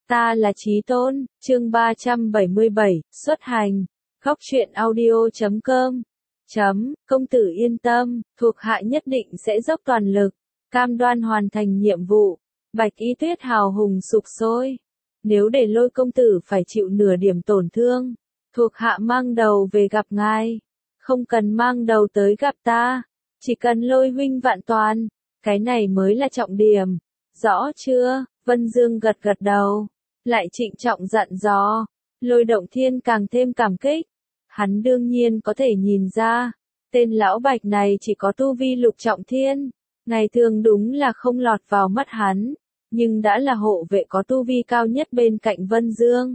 Ta là Chí Tôn, chương 377, xuất hành. Góc truyện audio.com. Công tử yên tâm, thuộc hạ nhất định sẽ dốc toàn lực, cam đoan hoàn thành nhiệm vụ. Bạch Y Tuyết hào hùng sục sôi. Nếu để Lôi công tử phải chịu nửa điểm tổn thương, thuộc hạ mang đầu về gặp ngài. Không cần mang đầu tới gặp ta, chỉ cần Lôi huynh vạn toàn, cái này mới là trọng điểm. Rõ chưa? Vân Dương gật gật đầu, lại trịnh trọng dặn dò. Lôi Động Thiên càng thêm cảm kích. Hắn đương nhiên có thể nhìn ra, tên lão Bạch này chỉ có tu vi lục trọng thiên, ngày thường đúng là không lọt vào mắt hắn, nhưng đã là hộ vệ có tu vi cao nhất bên cạnh Vân Dương.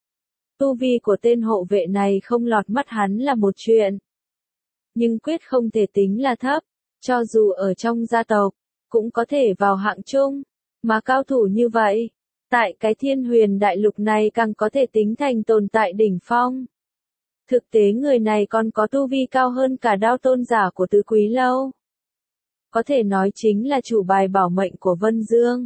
Tu vi của tên hộ vệ này không lọt mắt hắn là một chuyện, nhưng quyết không thể tính là thấp, cho dù ở trong gia tộc, cũng có thể vào hạng trung, mà cao thủ như vậy, tại cái Thiên Huyền đại lục này càng có thể tính thành tồn tại đỉnh phong. Thực tế người này còn có tu vi cao hơn cả Đao Tôn giả của Tứ Quý Lâu. Có thể nói chính là chủ bài bảo mệnh của Vân Dương.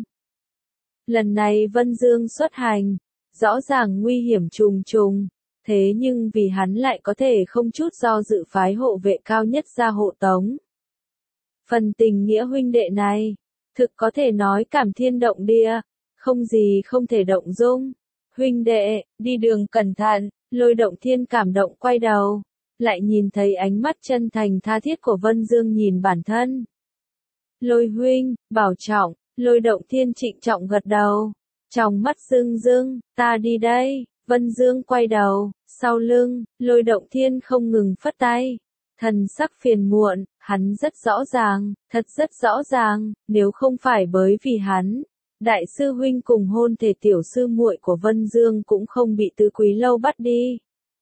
Lần này Vân Dương xuất hành, rõ ràng nguy hiểm trùng trùng, thế nhưng vì hắn lại có thể không chút do dự phái hộ vệ cao nhất ra hộ tống. Phần tình nghĩa huynh đệ này, thực có thể nói cảm thiên động địa, không gì không thể động dung. Huynh đệ, đi đường cẩn thận. Lôi Động Thiên cảm động quay đầu, lại nhìn thấy ánh mắt chân thành tha thiết của Vân Dương nhìn bản thân. Lôi huynh, bảo trọng. Lôi Động Thiên trịnh trọng gật đầu, trong mắt rưng rưng, ta đi đây. Vân Dương quay đầu, sau lưng, Lôi Động Thiên không ngừng phất tay, thần sắc phiền muộn. Hắn rất rõ ràng, thật rất rõ ràng, nếu không phải bởi vì hắn, đại sư huynh cùng hôn thể tiểu sư muội của Vân Dương cũng không bị Tứ Quý Lâu bắt đi.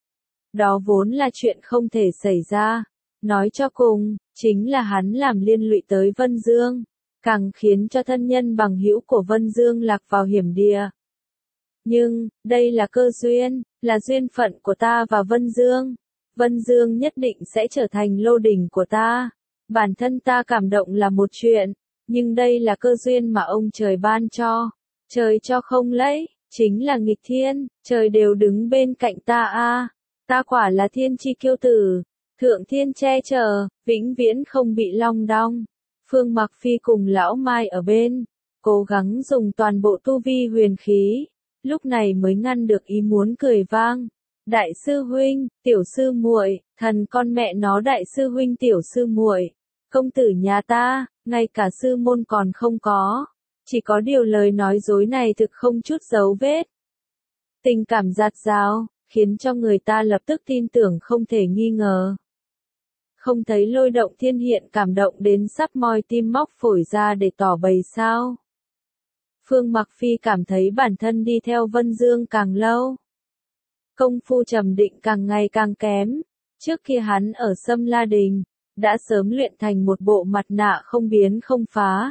Đó vốn là chuyện không thể xảy ra. Nói cho cùng, chính là hắn làm liên lụy tới Vân Dương, càng khiến cho thân nhân bằng hữu của Vân Dương lạc vào hiểm địa. Nhưng, đây là cơ duyên, là duyên phận của ta và Vân Dương. Vân Dương nhất định sẽ trở thành lô đỉnh của ta. Bản thân ta cảm động là một chuyện, nhưng đây là cơ duyên mà ông trời ban cho. Trời cho không lấy, chính là nghịch thiên, trời đều đứng bên cạnh ta a. Ta quả là thiên chi kiêu tử, thượng thiên che chở, vĩnh viễn không bị long đong. Phương Mặc Phi cùng lão Mai ở bên, cố gắng dùng toàn bộ tu vi huyền khí, lúc này mới ngăn được ý muốn cười vang. Đại sư huynh, tiểu sư muội, thần con mẹ nó đại sư huynh tiểu sư muội, công tử nhà ta, ngay cả sư môn còn không có, chỉ có điều lời nói dối này thực không chút dấu vết. Tình cảm dạt dào, khiến cho người ta lập tức tin tưởng không thể nghi ngờ. Không thấy Lôi Động Thiên hiện cảm động đến sắp moi tim móc phổi ra để tỏ bày sao? Phương Mặc Phi cảm thấy bản thân đi theo Vân Dương càng lâu, công phu trầm định càng ngày càng kém. Trước kia hắn ở Sâm La Đình, đã sớm luyện thành một bộ mặt nạ không biến không phá.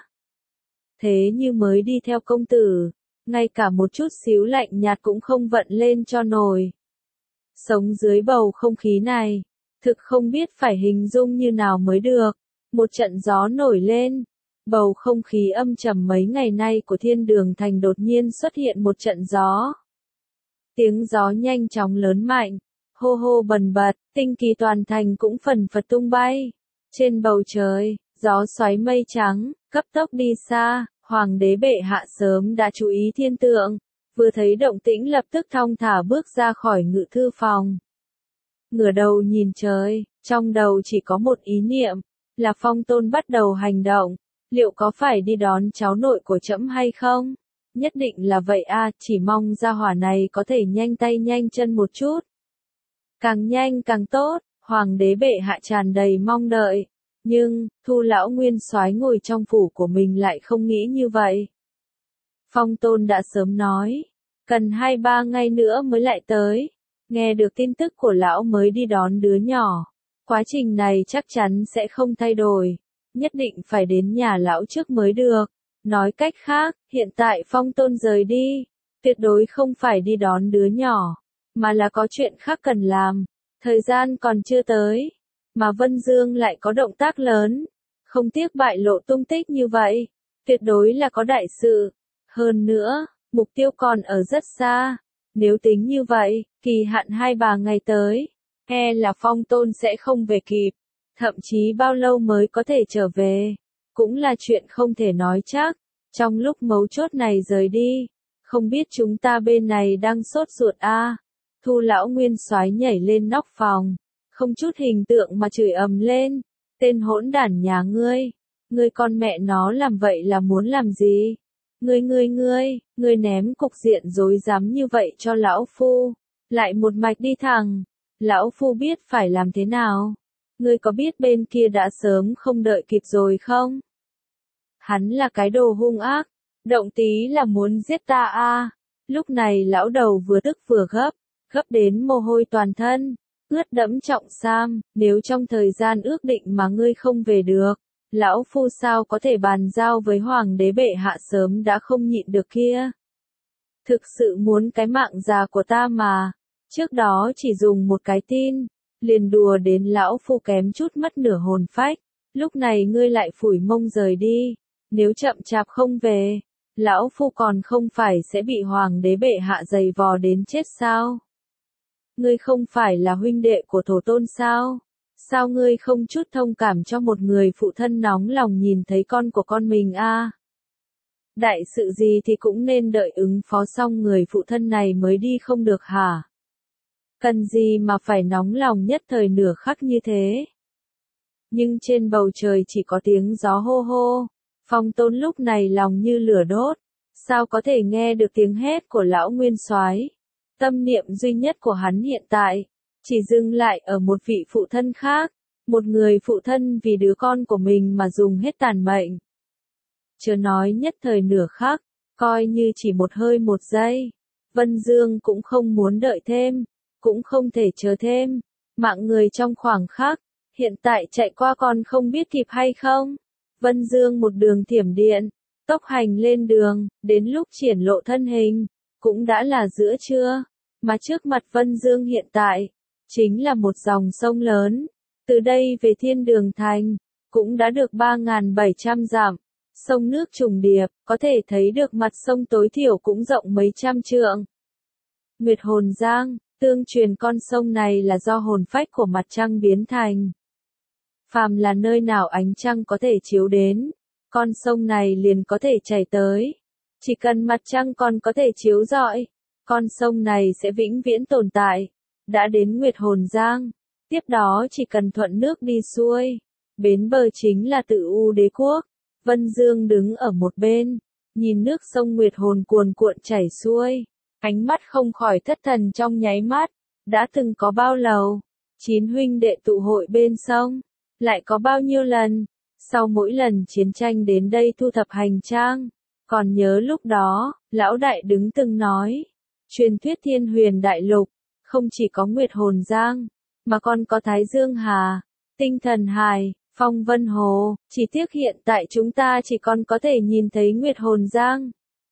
Thế như mới đi theo công tử, ngay cả một chút xíu lạnh nhạt cũng không vận lên cho nổi. Sống dưới bầu không khí này, thực không biết phải hình dung như nào mới được. Một trận gió nổi lên, bầu không khí âm trầm mấy ngày nay của Thiên Đường Thành đột nhiên xuất hiện một trận gió. Tiếng gió nhanh chóng lớn mạnh, hô hô bần bật, tinh kỳ toàn thành cũng phần phật tung bay. Trên bầu trời, gió xoáy mây trắng, cấp tốc đi xa. Hoàng đế bệ hạ sớm đã chú ý thiên tượng, vừa thấy động tĩnh lập tức thong thả bước ra khỏi ngự thư phòng. Ngửa đầu nhìn trời, trong đầu chỉ có một ý niệm, là Phong Tôn bắt đầu hành động, liệu có phải đi đón cháu nội của trẫm hay không? Nhất định là vậy a, chỉ mong gia hỏa này có thể nhanh tay nhanh chân một chút. Càng nhanh càng tốt, Hoàng đế bệ hạ tràn đầy mong đợi. Nhưng, Thu lão nguyên soái ngồi trong phủ của mình lại không nghĩ như vậy. Phong Tôn đã sớm nói, cần 2-3 ngày nữa mới lại tới. Nghe được tin tức của lão mới đi đón đứa nhỏ. Quá trình này chắc chắn sẽ không thay đổi. Nhất định phải đến nhà lão trước mới được. Nói cách khác, hiện tại Phong Tôn rời đi, tuyệt đối không phải đi đón đứa nhỏ, mà là có chuyện khác cần làm. Thời gian còn chưa tới, mà Vân Dương lại có động tác lớn, không tiếc bại lộ tung tích như vậy, tuyệt đối là có đại sự. Hơn nữa, mục tiêu còn ở rất xa. Nếu tính như vậy, kỳ hạn 2-3 ngày tới, e là Phong Tôn sẽ không về kịp, thậm chí bao lâu mới có thể trở về, cũng là chuyện không thể nói chắc. Trong lúc mấu chốt này rời đi, không biết chúng ta bên này đang sốt ruột à. Thu lão nguyên soái nhảy lên nóc phòng, không chút hình tượng mà chửi ầm lên, tên hỗn đản nhà ngươi con mẹ nó làm vậy là muốn làm gì? Ngươi ném cục diện rối rắm như vậy cho lão phu, lại một mạch đi thẳng, lão phu biết phải làm thế nào. Ngươi có biết bên kia đã sớm không đợi kịp rồi không? Hắn là cái đồ hung ác, động tí là muốn giết ta à. Lúc này lão đầu vừa tức vừa gấp đến mồ hôi toàn thân, ướt đẫm trọng sam, nếu trong thời gian ước định mà ngươi không về được, lão phu sao có thể bàn giao với hoàng đế bệ hạ sớm đã không nhịn được kia. Thực sự muốn cái mạng già của ta mà, trước đó chỉ dùng một cái tin, liền đùa đến lão phu kém chút mất nửa hồn phách, lúc này ngươi lại phủi mông rời đi, nếu chậm chạp không về, lão phu còn không phải sẽ bị hoàng đế bệ hạ giày vò đến chết sao? Ngươi không phải là huynh đệ của thổ tôn sao? Sao ngươi không chút thông cảm cho một người phụ thân nóng lòng nhìn thấy con của con mình à? Đại sự gì thì cũng nên đợi ứng phó xong người phụ thân này mới đi không được hả? Cần gì mà phải nóng lòng nhất thời nửa khắc như thế? Nhưng trên bầu trời chỉ có tiếng gió hô hô, Phong Tôn lúc này lòng như lửa đốt, sao có thể nghe được tiếng hét của lão nguyên soái? Tâm niệm duy nhất của hắn hiện tại, chỉ dừng lại ở một vị phụ thân khác, một người phụ thân vì đứa con của mình mà dùng hết tàn mệnh. Chớ nói nhất thời nửa khắc, coi như chỉ một hơi một giây, Vân Dương cũng không muốn đợi thêm, cũng không thể chờ thêm, mạng người trong khoảng khắc, hiện tại chạy qua còn không biết kịp hay không. Vân Dương một đường thiểm điện, tốc hành lên đường, đến lúc triển lộ thân hình, cũng đã là giữa trưa, mà trước mặt Vân Dương hiện tại, chính là một dòng sông lớn, từ đây về Thiên Đường Thành, cũng đã được 3.700 dặm, sông nước trùng điệp, có thể thấy được mặt sông tối thiểu cũng rộng mấy trăm trượng. Nguyệt Hồn Giang, tương truyền con sông này là do hồn phách của mặt trăng biến thành. Phàm là nơi nào ánh trăng có thể chiếu đến, con sông này liền có thể chảy tới. Chỉ cần mặt trăng còn có thể chiếu rọi, con sông này sẽ vĩnh viễn tồn tại. Đã đến Nguyệt Hồn Giang, tiếp đó chỉ cần thuận nước đi xuôi, bến bờ chính là Tử U Đế Quốc. Vân Dương đứng ở một bên, nhìn nước sông Nguyệt Hồn cuồn cuộn chảy xuôi, ánh mắt không khỏi thất thần trong nháy mắt. Đã từng có bao lâu, 9 huynh đệ tụ hội bên sông, lại có bao nhiêu lần, sau mỗi lần chiến tranh đến đây thu thập hành trang. Còn nhớ lúc đó, lão đại đứng từng nói, truyền thuyết Thiên Huyền Đại Lục, không chỉ có Nguyệt Hồn Giang, mà còn có Thái Dương Hà, Tinh Thần Hải, Phong Vân Hồ, chỉ tiếc hiện tại chúng ta chỉ còn có thể nhìn thấy Nguyệt Hồn Giang.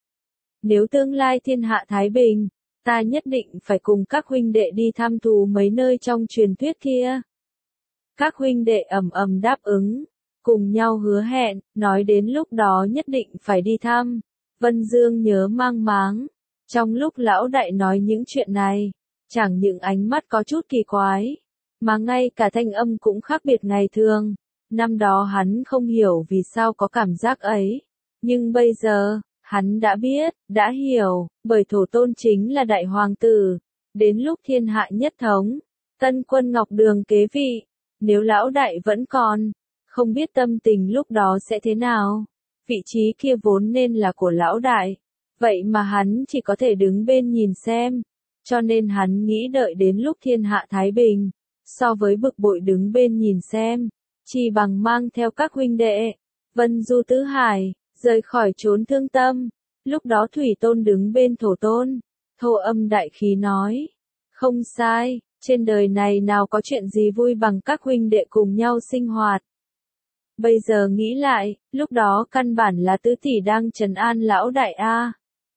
Nếu tương lai thiên hạ thái bình, ta nhất định phải cùng các huynh đệ đi thăm thú mấy nơi trong truyền thuyết kia. Các huynh đệ ầm ầm đáp ứng, cùng nhau hứa hẹn, nói đến lúc đó nhất định phải đi thăm. Vân Dương nhớ mang máng, trong lúc lão đại nói những chuyện này, chẳng những ánh mắt có chút kỳ quái, mà ngay cả thanh âm cũng khác biệt ngày thường. Năm đó hắn không hiểu vì sao có cảm giác ấy, nhưng bây giờ, hắn đã biết, đã hiểu, bởi thổ tôn chính là đại hoàng tử, đến lúc thiên hạ nhất thống, tân quân Ngọc Đường kế vị, nếu lão đại vẫn còn, không biết tâm tình lúc đó sẽ thế nào. Vị trí kia vốn nên là của lão đại, vậy mà hắn chỉ có thể đứng bên nhìn xem, cho nên hắn nghĩ đợi đến lúc thiên hạ thái bình, so với bực bội đứng bên nhìn xem, chỉ bằng mang theo các huynh đệ, vân du tứ hải, rời khỏi chốn thương tâm. Lúc đó Thủy Tôn đứng bên thổ tôn, thô âm đại khí nói, không sai, trên đời này nào có chuyện gì vui bằng các huynh đệ cùng nhau sinh hoạt. Bây giờ nghĩ lại, lúc đó căn bản là tứ tỷ đang trấn an lão đại A.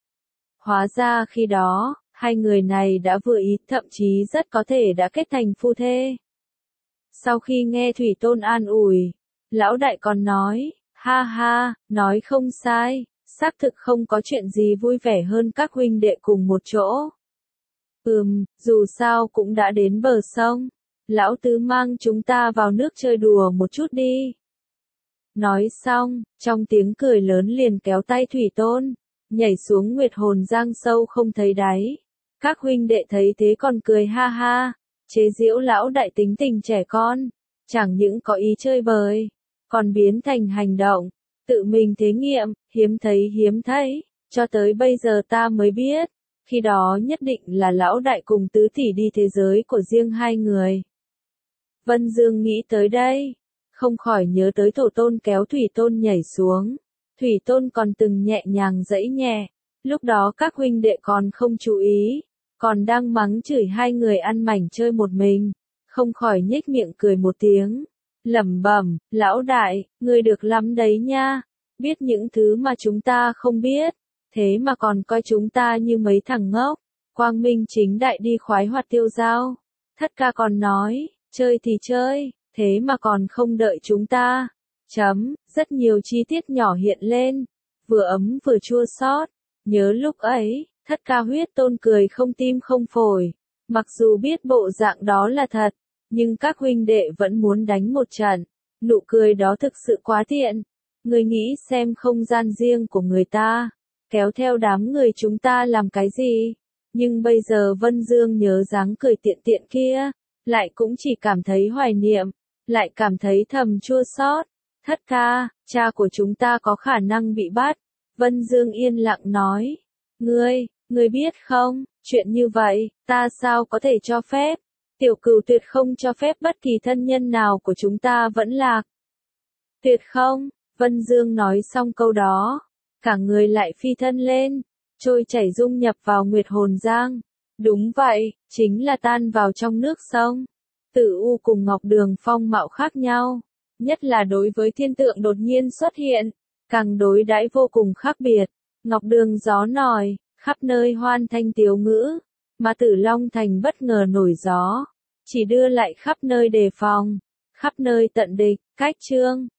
Hóa ra khi đó, hai người này đã vừa ý, thậm chí rất có thể đã kết thành phu thê. Sau khi nghe Thủy Tôn an ủi, lão đại còn nói, ha ha, nói không sai, Xác thực không có chuyện gì vui vẻ hơn các huynh đệ cùng một chỗ. Dù sao cũng đã đến bờ sông. Lão tứ mang chúng ta vào nước chơi đùa một chút đi. Nói xong, trong tiếng cười lớn liền kéo tay Thủy Tôn, nhảy xuống Nguyệt Hồn Giang sâu không thấy đáy. Các huynh đệ thấy thế còn cười ha ha, chế giễu lão đại tính tình trẻ con, chẳng những có ý chơi bời, còn biến thành hành động, tự mình thí nghiệm, hiếm thấy, cho tới bây giờ ta mới biết, khi đó nhất định là lão đại cùng tứ tỷ đi thế giới của riêng hai người. Vân Dương nghĩ tới đây, không khỏi nhớ tới Thổ Tôn kéo Thủy Tôn nhảy xuống. Thủy Tôn còn từng nhẹ nhàng giãy nhẹ, lúc đó các huynh đệ còn không chú ý, còn đang mắng chửi hai người ăn mảnh chơi một mình, không khỏi nhếch miệng cười một tiếng, lẩm bẩm, lão đại, ngươi được lắm đấy nha, biết những thứ mà chúng ta không biết, thế mà còn coi chúng ta như mấy thằng ngốc, quang minh chính đại đi khoái hoạt tiêu dao. Thất ca còn nói, chơi thì chơi, thế mà còn không đợi chúng ta. Rất nhiều chi tiết nhỏ hiện lên, vừa ấm vừa chua xót. Nhớ lúc ấy, Thất ca Huyết Tôn cười không tim không phổi, mặc dù biết bộ dạng đó là thật, nhưng các huynh đệ vẫn muốn đánh một trận. Nụ cười đó thực sự quá tiện. Người nghĩ xem không gian riêng của người ta, kéo theo đám người chúng ta làm cái gì? Nhưng bây giờ Vân Dương nhớ dáng cười tiện tiện kia, lại cũng chỉ cảm thấy hoài niệm, lại cảm thấy thầm chua xót. Thất ca, cha của chúng ta có khả năng bị bắt. Vân Dương yên lặng nói. Ngươi biết không, chuyện như vậy, ta sao có thể cho phép? Tiểu Cửu tuyệt không cho phép bất kỳ thân nhân nào của chúng ta vẫn lạc. Tuyệt không, Vân Dương nói xong câu đó, cả người lại phi thân lên, trôi chảy dung nhập vào Nguyệt Hồn Giang. Đúng vậy, chính là tan vào trong nước sông. Tử U cùng Ngọc Đường phong mạo khác nhau, nhất là đối với thiên tượng đột nhiên xuất hiện, càng đối đãi vô cùng khác biệt. Ngọc Đường gió nổi, khắp nơi hoan thanh tiếu ngữ, mà Tử Long Thành bất ngờ nổi gió, chỉ đưa lại khắp nơi đề phòng, khắp nơi tận địch. Cách chương